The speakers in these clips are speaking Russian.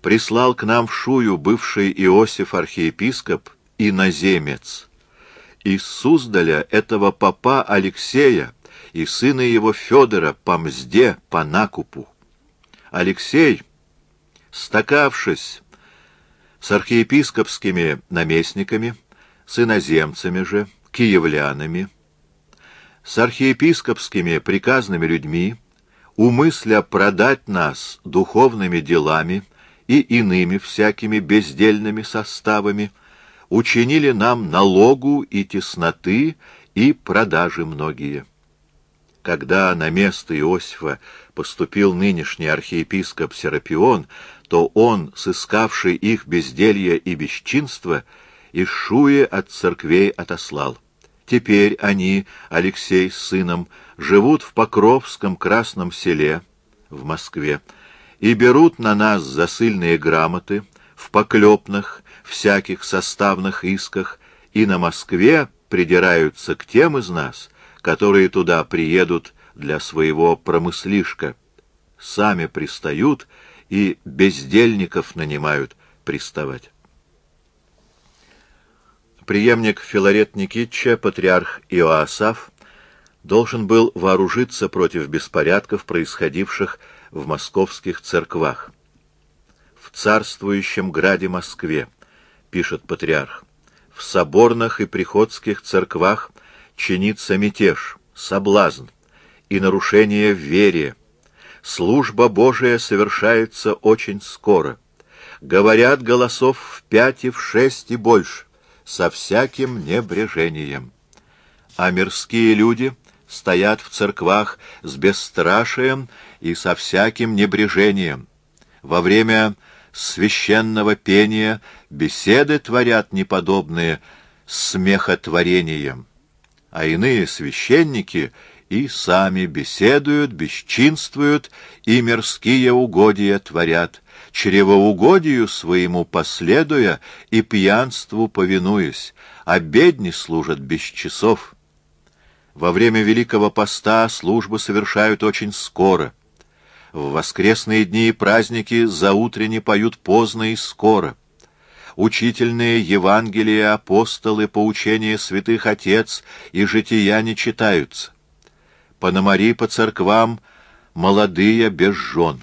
прислал к нам в Шую бывший Иосиф архиепископ иноземец. Из Суздаля этого попа Алексея и сына его Федора по мзде, по накупу. Алексей, стакавшись с архиепископскими наместниками, с иноземцами же, киевлянами, с архиепископскими приказными людьми, умысля продать нас духовными делами и иными всякими бездельными составами, учинили нам налогу и тесноты и продажи многие. Когда на место Иосифа поступил нынешний архиепископ Серапион, то он, сыскавший их безделье и бесчинство, из Шуи от церквей отослал. Теперь они, Алексей с сыном, живут в Покровском Красном селе, в Москве, и берут на нас засыльные грамоты в поклепных, всяких составных исках, и на Москве придираются к тем из нас, которые туда приедут для своего промыслишка, сами пристают и бездельников нанимают приставать. Преемник Филарет Никитича, патриарх Иоасаф, должен был вооружиться против беспорядков, происходивших в московских церквах. «В царствующем граде Москве, — пишет патриарх, — в соборных и приходских церквах чинится мятеж, соблазн и нарушение в вере. Служба Божия совершается очень скоро. Говорят голосов в 5 и в 6 и больше, со всяким небрежением. А мирские люди стоят в церквах с бесстрашием и со всяким небрежением. Во время священного пения беседы творят неподобные смехотворением, а иные священники и сами беседуют, бесчинствуют и мирские угодья творят, чревоугодию своему последуя и пьянству повинуясь, а бедни служат без часов. Во время Великого Поста службы совершают очень скоро. В воскресные дни и праздники заутренне поют поздно и скоро. Учительные Евангелия, апостолы, поучения святых отец и жития не читаются. Пономари по церквам молодые без жен.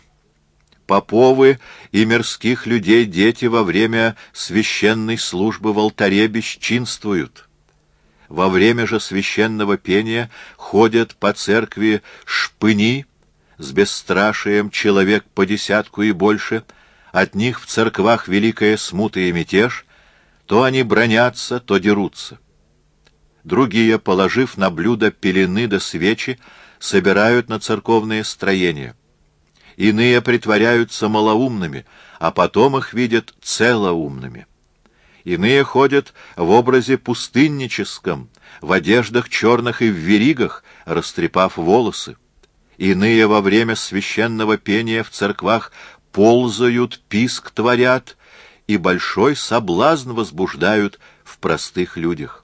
Поповы и мирских людей дети во время священной службы в алтаре бесчинствуют. Во время же священного пения ходят по церкви шпыни с бесстрашием человек по 10 и больше, от них в церквах великая смута и мятеж, то они бранятся, то дерутся. Другие, положив на блюдо пелены да свечи, собирают на церковные строения. Иные притворяются малоумными, а потом их видят целоумными. Иные ходят в образе пустынническом, в одеждах черных и в веригах, растрепав волосы. Иные во время священного пения в церквах ползают, писк творят и большой соблазн возбуждают в простых людях.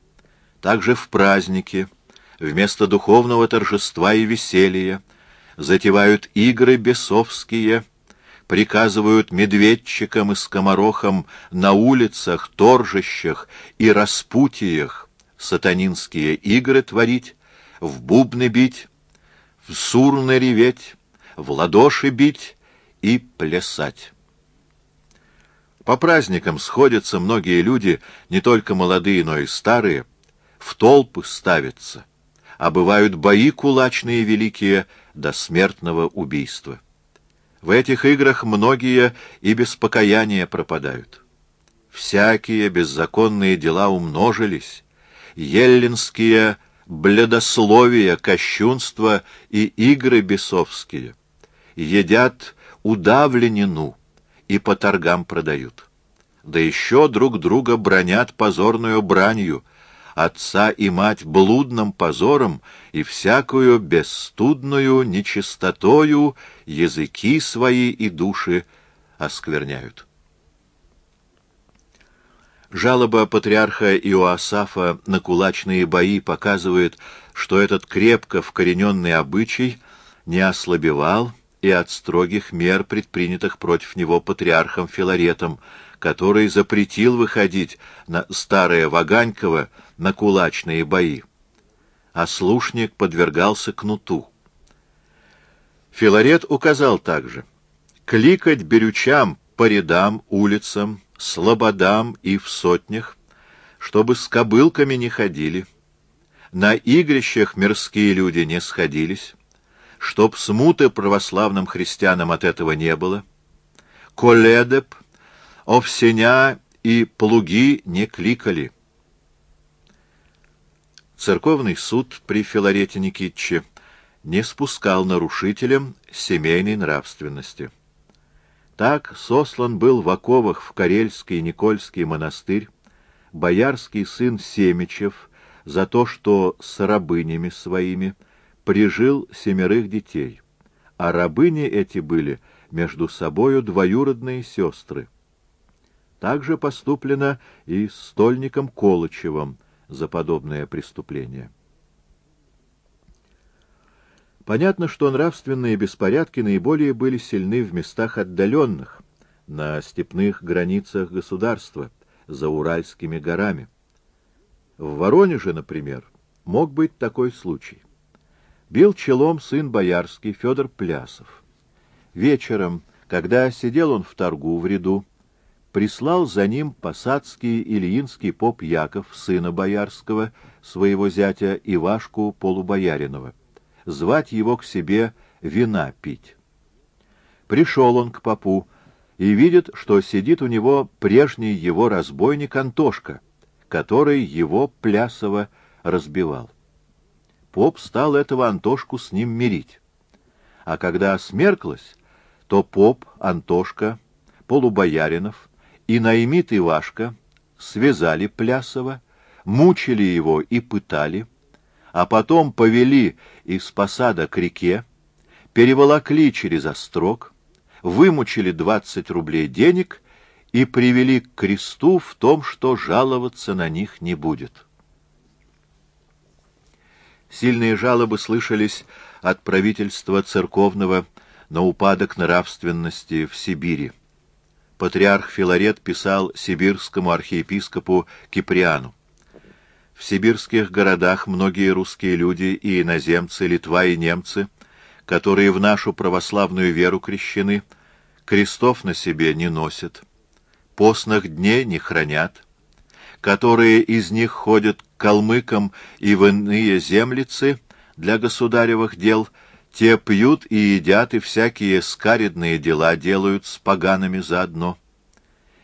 Также в праздники, вместо духовного торжества и веселья, затевают игры бесовские, приказывают медведчикам и скоморохам на улицах, торжищах и распутиях сатанинские игры творить, в бубны бить, в сурны реветь, в ладоши бить и плясать. По праздникам сходятся многие люди, не только молодые, но и старые, в толпы ставятся, а бывают бои кулачные великие до смертного убийства. В этих играх многие и без покаяния пропадают. Всякие беззаконные дела умножились, еллинские блядословия, кощунства и игры бесовские. Едят удавленину и по торгам продают. Да еще друг друга бранят позорную бранью, отца и мать блудным позором и всякую бесстудную нечистотою языки свои и души оскверняют. Жалоба патриарха Иоасафа на кулачные бои показывает, что этот крепко вкорененный обычай не ослабевал и от строгих мер, предпринятых против него патриархом Филаретом, который запретил выходить на Старое Ваганьково на кулачные бои. Ослушник подвергался кнуту. Филарет указал также кликать берючам по рядам, улицам, слободам и в сотнях, чтобы с кобылками не ходили, на игрищах мирские люди не сходились, чтоб смуты православным христианам от этого не было, коледеп, овсеня и плуги не кликали. Церковный суд при Филарете Никитиче не спускал нарушителям семейной нравственности. Так сослан был в оковах в Карельский Никольский монастырь боярский сын Семичев за то, что с рабынями своими прижил 7 детей, а рабыни эти были между собою двоюродные сестры. Также поступлено и с стольником Колычевым за подобное преступление. Понятно, что нравственные беспорядки наиболее были сильны в местах отдаленных, на степных границах государства, за Уральскими горами. В Воронеже, например, мог быть такой случай. Бил челом сын боярский Федор Плясов. Вечером, когда сидел он в торгу в ряду, прислал за ним посадский ильинский поп Яков, сына боярского, своего зятя Ивашку Полубояринова, звать его к себе вина пить. Пришел он к попу и видит, что сидит у него прежний его разбойник Антошка, который его Плясова разбивал. Поп стал этого Антошку с ним мирить. А когда смерклось, то поп, Антошка, Полубояринов и наймит Ивашка связали Плясова, мучили его и пытали, а потом повели из посада к реке, переволокли через острог, вымучили 20 рублей денег и привели к кресту в том, что жаловаться на них не будет. Сильные жалобы слышались от правительства церковного на упадок нравственности в Сибири. Патриарх Филарет писал сибирскому архиепископу Киприану: «В сибирских городах многие русские люди и иноземцы, Литва и немцы, которые в нашу православную веру крещены, крестов на себе не носят, постных дней не хранят, которые из них ходят к калмыкам и в иные землицы для государевых дел, те пьют и едят, и всякие скаредные дела делают с погаными заодно.